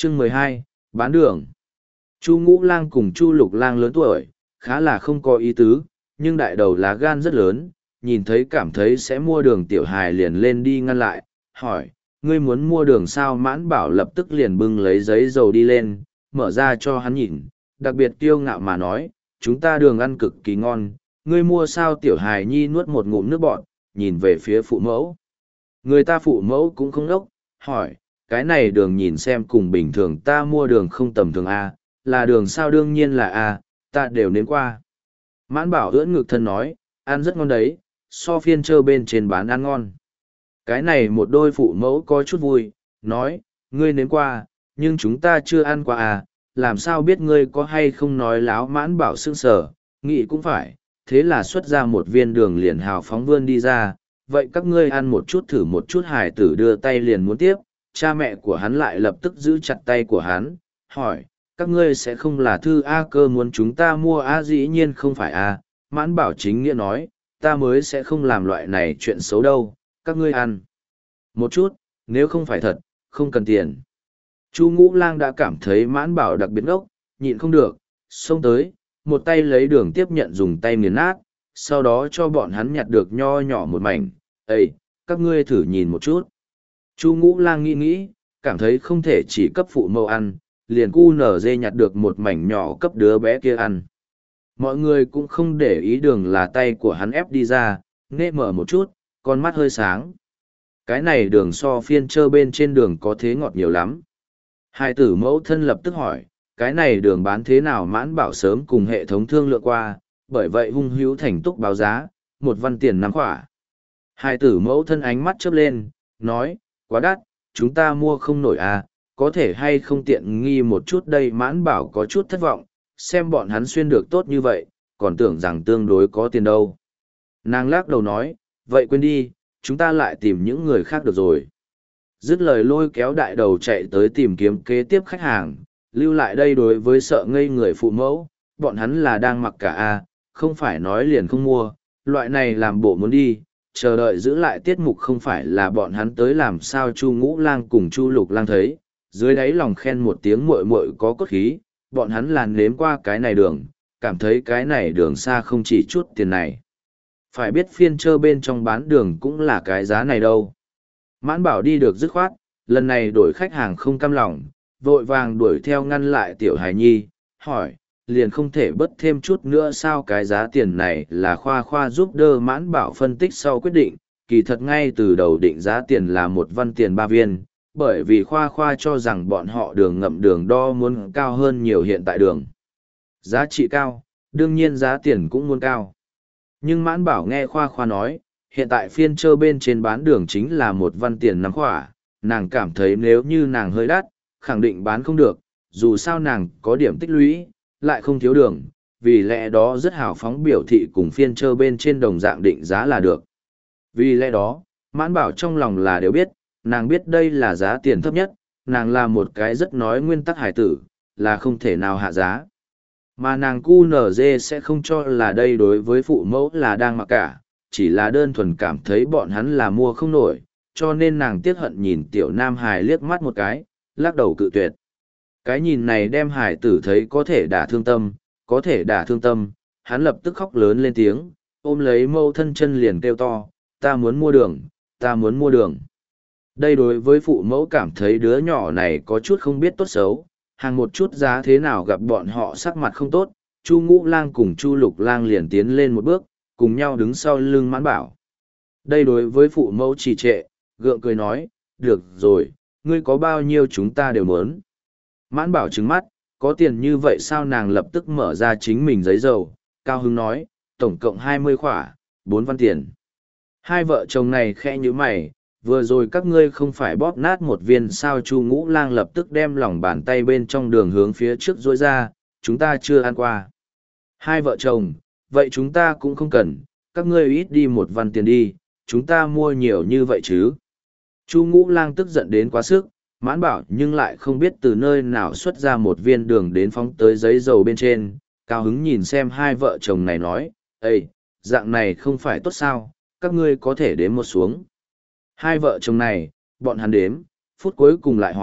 Chương 12, bán đường. Chu Ngũ Lang cùng Chu Lục Lang lớn tuổi, khá là không có ý tứ, nhưng đại đầu lá gan rất lớn, nhìn thấy cảm thấy sẽ mua đường tiểu hài liền lên đi ngăn lại, hỏi, ngươi muốn mua đường sao? Mãn Bảo lập tức liền bưng lấy giấy dầu đi lên, mở ra cho hắn nhìn, đặc biệt kiêu ngạo mà nói, chúng ta đường ăn cực kỳ ngon, ngươi mua sao? Tiểu hài nhi nuốt một ngụm nước bọt, nhìn về phía phụ mẫu. Người ta phụ mẫu cũng không đốc, hỏi, cái này đường nhìn xem cùng bình thường ta mua đường không tầm thường A, là đường sao? Đương nhiên là A, ta đều nếm qua. Mãn Bảo ưỡn ngực thân nói, ăn rất ngon đấy, so phiên trơ bên trên bán ăn ngon. Cái này một đôi phụ mẫu có chút vui, nói, ngươi nếm qua, nhưng chúng ta chưa ăn qua à, làm sao biết ngươi có hay không? Nói láo. Mãn Bảo sững sờ, nghĩ cũng phải, thế là xuất ra một viên đường liền hào phóng vươn đi ra, vậy các ngươi ăn một chút thử một chút. Hải tử đưa tay liền muốn tiếp, cha mẹ của hắn lại lập tức giữ chặt tay của hắn, hỏi, các ngươi sẽ không là Thư A Cơ muốn chúng ta mua A? Dĩ nhiên không phải A. Mãn Bảo chính nghĩa nói, ta mới sẽ không làm loại này chuyện xấu đâu, các ngươi ăn một chút, nếu không phải thật, không cần tiền. Chu Ngũ Lang đã cảm thấy Mãn Bảo đặc biệt ngốc, nhịn không được, xông tới, một tay lấy đường tiếp nhận dùng tay nghiền nát, sau đó cho bọn hắn nhặt được nho nhỏ một mảnh. Ê, các ngươi thử nhìn một chút. Chu Ngũ Lang nghĩ nghĩ, cảm thấy không thể chỉ cấp phụ mẫu ăn, liền cu nở dê nhặt được một mảnh nhỏ cấp đứa bé kia ăn. Mọi người cũng không để ý đường là tay của hắn ép đi ra, nghe mở một chút, con mắt hơi sáng. Cái này đường so phiên trơ bên trên đường có thế ngọt nhiều lắm. Hai tử mẫu thân lập tức hỏi, cái này đường bán thế nào? Mãn Bảo sớm cùng hệ thống thương lượng qua, bởi vậy hung hữu thành túc báo giá, 1 văn tiền 5 khỏa. Hai tử mẫu thân ánh mắt chớp lên, nói, quá đắt, chúng ta mua không nổi à, có thể hay không tiện nghi một chút đây? Mãn Bảo có chút thất vọng, xem bọn hắn xuyên được tốt như vậy, còn tưởng rằng tương đối có tiền đâu. Nàng lắc đầu nói, vậy quên đi, chúng ta lại tìm những người khác được rồi. Dứt lời lôi kéo đại đầu chạy tới tìm kiếm kế tiếp khách hàng, lưu lại đây đối với sợ ngây người phụ mẫu, bọn hắn là đang mặc cả a, không phải nói liền không mua, loại này làm bộ muốn đi, chờ đợi giữ lại tiết mục không phải là bọn hắn tới làm sao? Chu Ngũ Lang cùng Chu Lục Lang thấy, dưới đáy lòng khen một tiếng muội muội có cốt khí, bọn hắn là nếm qua cái này đường, cảm thấy cái này đường xa không chỉ chút tiền này. Phải biết phiên trơ bên trong bán đường cũng là cái giá này đâu. Mãn Bảo đi được dứt khoát, lần này đổi khách hàng không cam lòng, vội vàng đuổi theo ngăn lại tiểu hài nhi, hỏi, liền không thể bớt thêm chút nữa sao? Cái giá tiền này là Khoa Khoa giúp đỡ. Mãn Bảo phân tích sau quyết định, kỳ thật ngay từ đầu định giá tiền là 1 văn tiền 3 viên, bởi vì Khoa Khoa cho rằng bọn họ đường ngậm đường đo muốn cao hơn nhiều hiện tại đường. Giá trị cao, đương nhiên giá tiền cũng muốn cao. Nhưng Mãn Bảo nghe Khoa Khoa nói, hiện tại phiên trơ bên trên bán đường chính là 1 văn tiền 5 khỏa, nàng cảm thấy nếu như nàng hơi đắt, khẳng định bán không được, dù sao nàng có điểm tích lũy, lại không thiếu đường, vì lẽ đó rất hào phóng biểu thị cùng phiên trơ bên trên đồng dạng định giá là được. Vì lẽ đó, Mãn Bảo trong lòng là đều biết, nàng biết đây là giá tiền thấp nhất, nàng là một cái rất nói nguyên tắc hải tử, là không thể nào hạ giá. Mà nàng QNZ sẽ không cho là đây đối với phụ mẫu là đang mặc cả, chỉ là đơn thuần cảm thấy bọn hắn là mua không nổi, cho nên nàng tiếc hận nhìn tiểu nam hài liếc mắt một cái, lắc đầu cự tuyệt. Cái nhìn này đem hải tử thấy có thể đả thương tâm, có thể đả thương tâm, hắn lập tức khóc lớn lên tiếng, ôm lấy mâu thân chân liền kêu to, ta muốn mua đường, ta muốn mua đường. Đây đối với phụ mẫu cảm thấy đứa nhỏ này có chút không biết tốt xấu, hàng một chút giá thế nào gặp bọn họ sắc mặt không tốt, Chu Ngũ Lang cùng Chu Lục Lang liền tiến lên một bước, cùng nhau đứng sau lưng Mãn Bảo. Đây đối với phụ mẫu trì trệ, gượng cười nói, được rồi, ngươi có bao nhiêu chúng ta đều muốn. Mãn Bảo trừng mắt, có tiền như vậy sao? Nàng lập tức mở ra chính mình giấy dầu, cao hứng nói, tổng cộng 20 khỏa, 4 văn tiền. Hai vợ chồng này khẽ như mày, vừa rồi các ngươi không phải bóp nát một viên sao? Chu Ngũ Lang lập tức đem lòng bàn tay bên trong đường hướng phía trước duỗi ra, chúng ta chưa ăn qua. Hai vợ chồng, vậy chúng ta cũng không cần, các ngươi ít đi 1 văn tiền đi, chúng ta mua nhiều như vậy chứ. Chu Ngũ Lang tức giận đến quá sức, Mãn Bảo nhưng lại không biết từ nơi nào xuất ra một viên đường đến phóng tới giấy dầu bên trên, cao hứng nhìn xem hai vợ chồng này nói, ê, dạng này không phải tốt sao, các ngươi có thể đếm một xuống. Hai vợ chồng này, bọn hắn đếm, phút cuối cùng lại hỏi,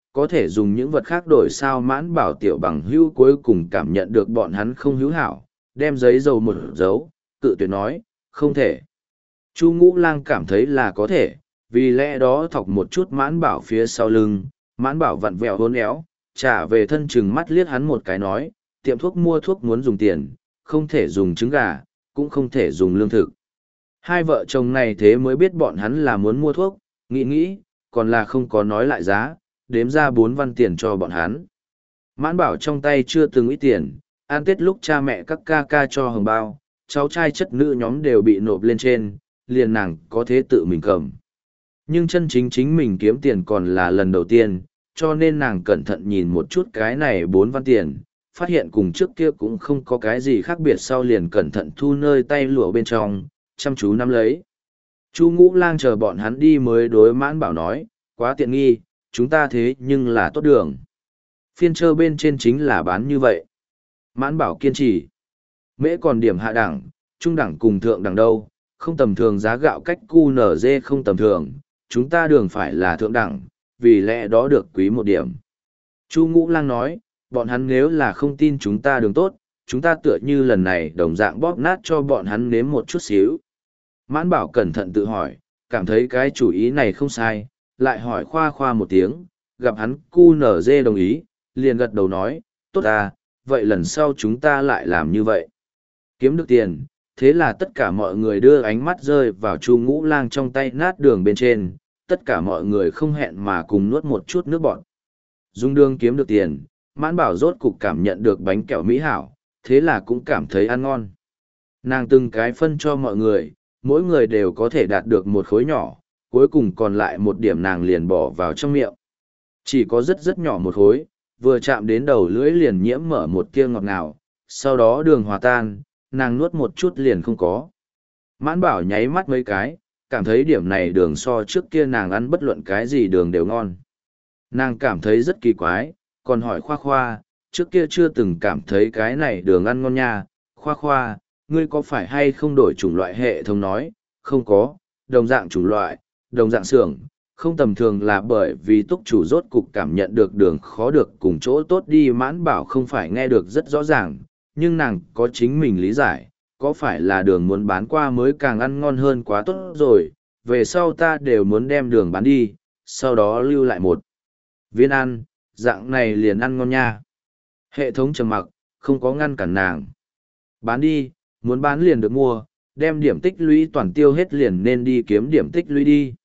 có thể dùng những vật khác đổi sao Mãn Bảo tiểu bằng hữu cuối cùng cảm nhận được bọn hắn không hữu hảo, đem giấy dầu một dấu, cự tuyệt nói, không thể. Chu Ngũ Lang cảm thấy là có thể, vì lẽ đó thọc một chút Mãn Bảo phía sau lưng, Mãn Bảo vặn vẹo hôn éo, trả về thân chừng mắt liếc hắn một cái nói, tiệm thuốc mua thuốc muốn dùng tiền, không thể dùng trứng gà, cũng không thể dùng lương thực. Hai vợ chồng này thế mới biết bọn hắn là muốn mua thuốc, nghĩ, còn là không có nói lại giá, đếm ra 4 văn tiền cho bọn hắn. Mãn Bảo trong tay chưa từng ít tiền, ăn Tết lúc cha mẹ các ca ca cho hồng bao, cháu trai chất nữ nhóm đều bị nộp lên trên, liền nàng có thế tự mình cầm. Nhưng chân chính mình kiếm tiền còn là lần đầu tiên, cho nên nàng cẩn thận nhìn một chút cái này 4 văn tiền, phát hiện cùng trước kia cũng không có cái gì khác biệt, sau liền cẩn thận thu nơi tay lụa bên trong, chăm chú nắm lấy. Chu Ngũ Lang chờ bọn hắn đi mới đối Mãn Bảo nói, quá tiện nghi, chúng ta thế nhưng là tốt đường. Phiên trơ bên trên chính là bán như vậy. Mãn Bảo kiên trì. Mễ còn điểm hạ đẳng, trung đẳng cùng thượng đẳng đâu, không tầm thường, giá gạo cách QNZ không tầm thường, chúng ta đường phải là thượng đẳng, vì lẽ đó được quý một điểm. Chu Ngũ Lang nói, bọn hắn nếu là không tin chúng ta đường tốt, chúng ta tựa như lần này đồng dạng bóp nát cho bọn hắn nếm một chút xíu. Mãn Bảo cẩn thận tự hỏi, cảm thấy cái chủ ý này không sai, lại hỏi khoa khoa một tiếng, gặp hắn QNZ đồng ý, liền gật đầu nói, tốt à, vậy lần sau chúng ta lại làm như vậy. Kiếm được tiền, thế là tất cả mọi người đưa ánh mắt rơi vào Chu Ngũ Lang trong tay nát đường bên trên, tất cả mọi người không hẹn mà cùng nuốt một chút nước bọt. Dùng đường kiếm được tiền, Mãn Bảo rốt cục cảm nhận được bánh kẹo mỹ hảo, thế là cũng cảm thấy ăn ngon. Nàng từng cái phân cho mọi người, mỗi người đều có thể đạt được một khối nhỏ, cuối cùng còn lại một điểm nàng liền bỏ vào trong miệng. Chỉ có rất nhỏ một khối, vừa chạm đến đầu lưỡi liền nhiễm mở một tia ngọt ngào, sau đó đường hòa tan, nàng nuốt một chút liền không có. Mãn Bảo nháy mắt mấy cái, cảm thấy điểm này đường so trước kia nàng ăn bất luận cái gì đường đều ngon. Nàng cảm thấy rất kỳ quái, còn hỏi khoa khoa, trước kia chưa từng cảm thấy cái này đường ăn ngon nha. Khoa khoa, ngươi có phải hay không đổi chủng loại hệ thống nói, không có, đồng dạng chủng loại, đồng dạng xưởng, không tầm thường là bởi vì túc chủ rốt cục cảm nhận được đường khó được cùng chỗ tốt đi. Mãn Bảo không phải nghe được rất rõ ràng, nhưng nàng có chính mình lý giải, có phải là đường muốn bán qua mới càng ăn ngon hơn quá tốt rồi, về sau ta đều muốn đem đường bán đi, sau đó lưu lại một viên ăn, dạng này liền ăn ngon nha. Hệ thống trầm mặc, không có ngăn cản nàng. Bán đi, muốn bán liền được mua, đem điểm tích lũy toàn tiêu hết liền nên đi kiếm điểm tích lũy đi.